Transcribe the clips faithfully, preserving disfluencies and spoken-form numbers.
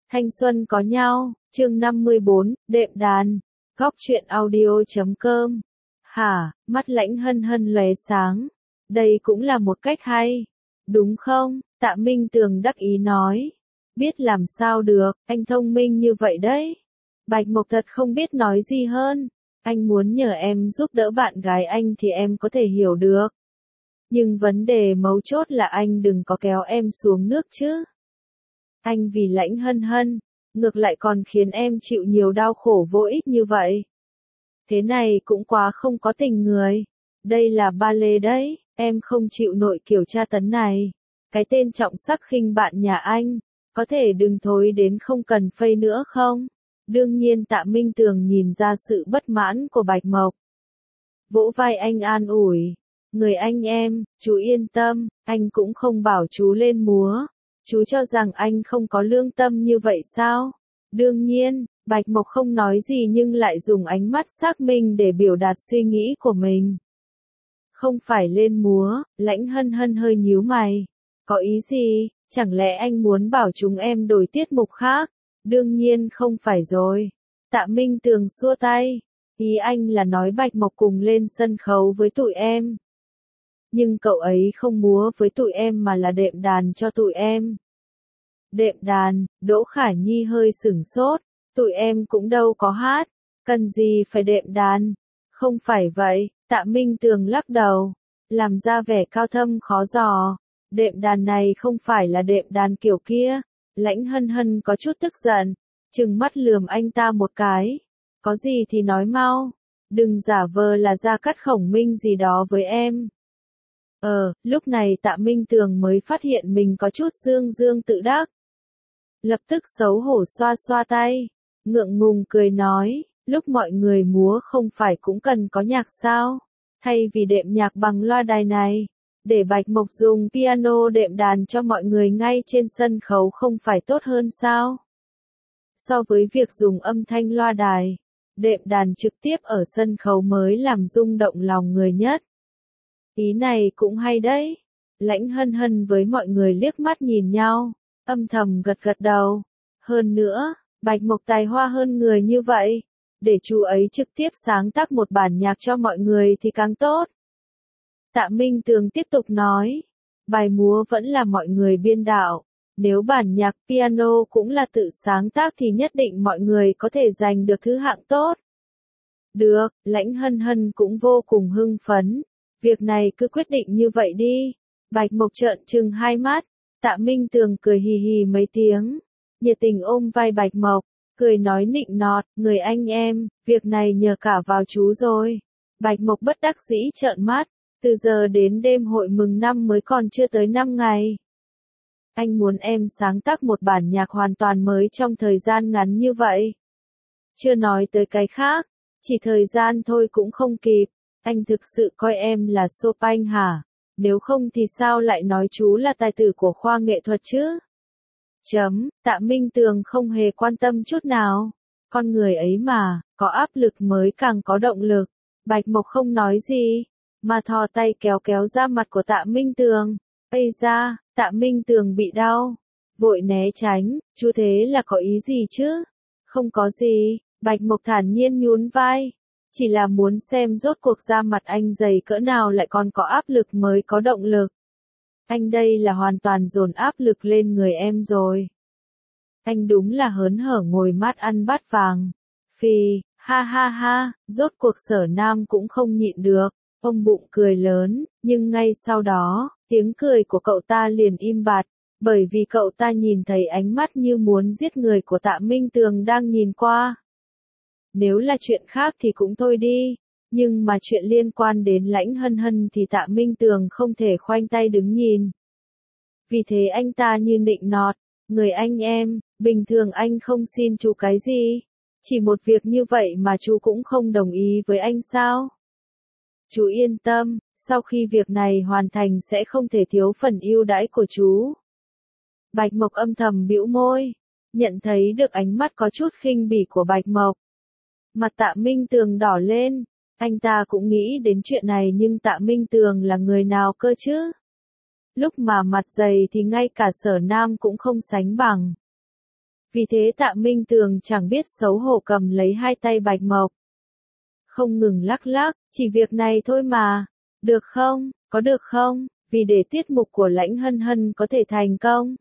Thanh xuân có nhau, chương năm mươi bốn, đệm đàn. Góc truyện audio chấm com. Hả, mắt Lãnh Hân Hân lóe sáng. Đây cũng là một cách hay. Đúng không? Tạ Minh Tường đắc ý nói. Biết làm sao được, anh thông minh như vậy đấy. Bạch Mộc thật không biết nói gì hơn. Anh muốn nhờ em giúp đỡ bạn gái anh thì em có thể hiểu được. Nhưng vấn đề mấu chốt là anh đừng có kéo em xuống nước chứ. Anh vì Lãnh Hân Hân, ngược lại còn khiến em chịu nhiều đau khổ vô ích như vậy. Thế này cũng quá không có tình người. Đây là ba lê đấy, em không chịu nổi kiểu tra tấn này. Cái tên trọng sắc khinh bạn nhà anh, có thể đừng thối đến không cần phây nữa không? Đương nhiên Tạ Minh Tường nhìn ra sự bất mãn của Bạch Mộc. Vỗ vai anh an ủi. Người anh em, chú yên tâm, anh cũng không bảo chú lên múa. Chú cho rằng anh không có lương tâm như vậy sao? Đương nhiên, Bạch Mộc không nói gì nhưng lại dùng ánh mắt xác minh để biểu đạt suy nghĩ của mình. Không phải lên múa, Lãnh Hân Hân hơi nhíu mày. Có ý gì? Chẳng lẽ anh muốn bảo chúng em đổi tiết mục khác? Đương nhiên không phải rồi. Tạ Minh Tường xua tay. Ý anh là nói Bạch Mộc cùng lên sân khấu với tụi em. Nhưng cậu ấy không múa với tụi em mà là đệm đàn cho tụi em. Đệm đàn, Đỗ Khải Nhi hơi sửng sốt, tụi em cũng đâu có hát, cần gì phải đệm đàn. Không phải vậy, Tạ Minh Tường lắc đầu, làm ra vẻ cao thâm khó dò. Đệm đàn này không phải là đệm đàn kiểu kia. Lãnh Hân Hân có chút tức giận, trừng mắt lườm anh ta một cái. Có gì thì nói mau, đừng giả vờ là Gia Cát Khổng Minh gì đó với em. Ờ, lúc này Tạ Minh Tường mới phát hiện mình có chút dương dương tự đắc. Lập tức xấu hổ xoa xoa tay, ngượng ngùng cười nói, lúc mọi người múa không phải cũng cần có nhạc sao? Thay vì đệm nhạc bằng loa đài này, để Bạch Mộc dùng piano đệm đàn cho mọi người ngay trên sân khấu không phải tốt hơn sao? So với việc dùng âm thanh loa đài, đệm đàn trực tiếp ở sân khấu mới làm rung động lòng người nhất. Ý này cũng hay đấy. Lãnh Hân Hân với mọi người liếc mắt nhìn nhau, âm thầm gật gật đầu. Hơn nữa, Bạch Mộc tài hoa hơn người như vậy, để chú ấy trực tiếp sáng tác một bản nhạc cho mọi người thì càng tốt. Tạ Minh Tường tiếp tục nói, bài múa vẫn là mọi người biên đạo, nếu bản nhạc piano cũng là tự sáng tác thì nhất định mọi người có thể giành được thứ hạng tốt. Được, Lãnh Hân Hân cũng vô cùng hưng phấn. Việc này cứ quyết định như vậy đi. Bạch Mộc trợn trừng hai mắt. Tạ Minh Tường cười hì hì mấy tiếng. Nhiệt tình ôm vai Bạch Mộc. Cười nói nịnh nọt. Người anh em, việc này nhờ cả vào chú rồi. Bạch Mộc bất đắc dĩ trợn mắt. Từ giờ đến đêm hội mừng năm mới còn chưa tới năm ngày. Anh muốn em sáng tác một bản nhạc hoàn toàn mới trong thời gian ngắn như vậy. Chưa nói tới cái khác. Chỉ thời gian thôi cũng không kịp. Anh thực sự coi em là Chopin hả? Nếu không thì sao lại nói chú là tài tử của khoa nghệ thuật chứ? Chấm, Tạ Minh Tường không hề quan tâm chút nào. Con người ấy mà, có áp lực mới càng có động lực. Bạch Mộc không nói gì, mà thò tay kéo kéo ra mặt của Tạ Minh Tường. Ây da, Tạ Minh Tường bị đau. Vội né tránh, chú thế là có ý gì chứ? Không có gì, Bạch Mộc thản nhiên nhún vai. Chỉ là muốn xem rốt cuộc da mặt anh dày cỡ nào lại còn có áp lực mới có động lực. Anh đây là hoàn toàn dồn áp lực lên người em rồi. Anh đúng là hớn hở ngồi mát ăn bát vàng. Phì, ha ha ha, rốt cuộc Sở Nam cũng không nhịn được. Ông bụng cười lớn, nhưng ngay sau đó, tiếng cười của cậu ta liền im bặt. Bởi vì cậu ta nhìn thấy ánh mắt như muốn giết người của Tạ Minh Tường đang nhìn qua. Nếu là chuyện khác thì cũng thôi đi, nhưng mà chuyện liên quan đến Lãnh Hân Hân thì Tạ Minh Tường không thể khoanh tay đứng nhìn. Vì thế anh ta như nịnh nọt, người anh em, bình thường anh không xin chú cái gì, chỉ một việc như vậy mà chú cũng không đồng ý với anh sao? Chú yên tâm, sau khi việc này hoàn thành sẽ không thể thiếu phần ưu đãi của chú. Bạch Mộc âm thầm bĩu môi, nhận thấy được ánh mắt có chút khinh bỉ của Bạch Mộc. Mặt Tạ Minh Tường đỏ lên, anh ta cũng nghĩ đến chuyện này nhưng Tạ Minh Tường là người nào cơ chứ? Lúc mà mặt dày thì ngay cả Sở Nam cũng không sánh bằng. Vì thế Tạ Minh Tường chẳng biết xấu hổ cầm lấy hai tay Bạch Mộc. Không ngừng lắc lắc, chỉ việc này thôi mà. Được không, có được không, vì để tiết mục của Lãnh Hân Hân có thể thành công.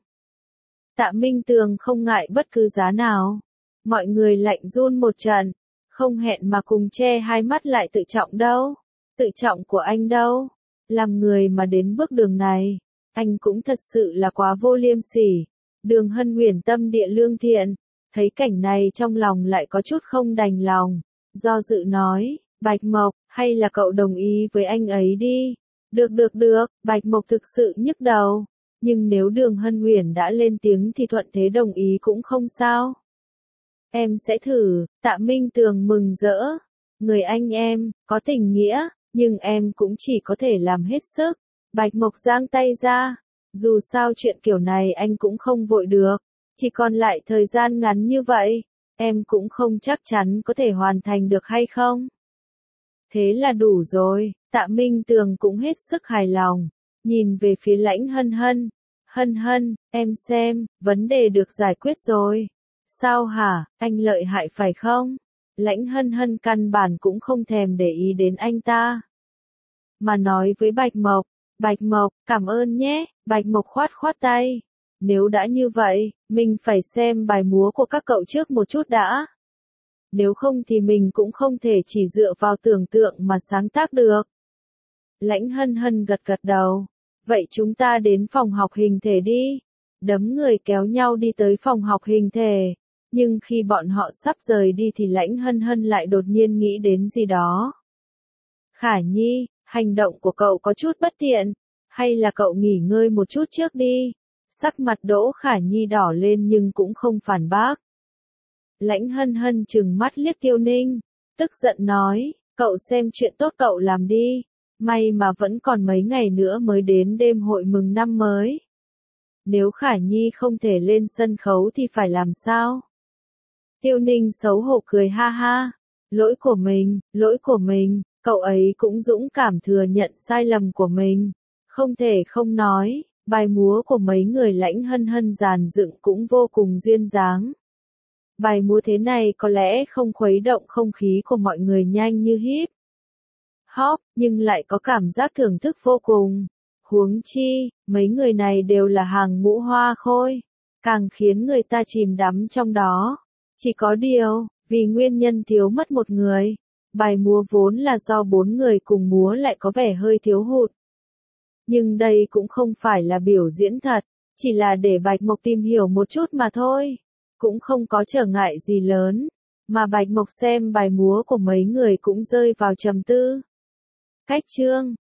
Tạ Minh Tường không ngại bất cứ giá nào. Mọi người lạnh run một trận, không hẹn mà cùng che hai mắt lại. Tự trọng đâu? Tự trọng của anh đâu? Làm người mà đến bước đường này, anh cũng thật sự là quá vô liêm sỉ. Đường Hân Huyền tâm địa lương thiện, thấy cảnh này trong lòng lại có chút không đành lòng, do dự nói, Bạch Mộc, hay là cậu đồng ý với anh ấy đi. Được được được, Bạch Mộc thực sự nhức đầu, nhưng nếu Đường Hân Huyền đã lên tiếng thì thuận thế đồng ý cũng không sao. Em sẽ thử. Tạ Minh Tường mừng rỡ, người anh em, có tình nghĩa, nhưng em cũng chỉ có thể làm hết sức. Bạch Mộc giang tay ra, dù sao chuyện kiểu này anh cũng không vội được, chỉ còn lại thời gian ngắn như vậy, em cũng không chắc chắn có thể hoàn thành được hay không. Thế là đủ rồi. Tạ Minh Tường cũng hết sức hài lòng, nhìn về phía Lãnh Hân Hân. Hân Hân, em xem, vấn đề được giải quyết rồi. Sao hả, anh lợi hại phải không? Lãnh Hân Hân căn bản cũng không thèm để ý đến anh ta, mà nói với Bạch Mộc, Bạch Mộc, cảm ơn nhé. Bạch Mộc khoát khoát tay. Nếu đã như vậy, mình phải xem bài múa của các cậu trước một chút đã. Nếu không thì mình cũng không thể chỉ dựa vào tưởng tượng mà sáng tác được. Lãnh Hân Hân gật gật đầu. Vậy chúng ta đến phòng học hình thể đi. Đấm người kéo nhau đi tới phòng học hình thể. Nhưng khi bọn họ sắp rời đi thì Lãnh Hân Hân lại đột nhiên nghĩ đến gì đó. Khả Nhi, hành động của cậu có chút bất tiện. Hay là cậu nghỉ ngơi một chút trước đi. Sắc mặt Đỗ Khả Nhi đỏ lên nhưng cũng không phản bác. Lãnh Hân Hân trừng mắt liếc Tiêu Ninh, tức giận nói, cậu xem chuyện tốt cậu làm đi, may mà vẫn còn mấy ngày nữa mới đến đêm hội mừng năm mới. Nếu Khả Nhi không thể lên sân khấu thì phải làm sao? Tiêu Ninh xấu hổ cười ha ha, lỗi của mình, lỗi của mình, cậu ấy cũng dũng cảm thừa nhận sai lầm của mình, không thể không nói, bài múa của mấy người Lãnh Hân Hân dàn dựng cũng vô cùng duyên dáng. Bài múa thế này có lẽ không khuấy động không khí của mọi người nhanh như hip hop, nhưng lại có cảm giác thưởng thức vô cùng. Huống chi, mấy người này đều là hàng ngũ hoa khôi, càng khiến người ta chìm đắm trong đó. Chỉ có điều, vì nguyên nhân thiếu mất một người, bài múa vốn là do bốn người cùng múa lại có vẻ hơi thiếu hụt. Nhưng đây cũng không phải là biểu diễn thật, chỉ là để Bạch Mộc tìm hiểu một chút mà thôi. Cũng không có trở ngại gì lớn, mà Bạch Mộc xem bài múa của mấy người cũng rơi vào trầm tư. Cách chương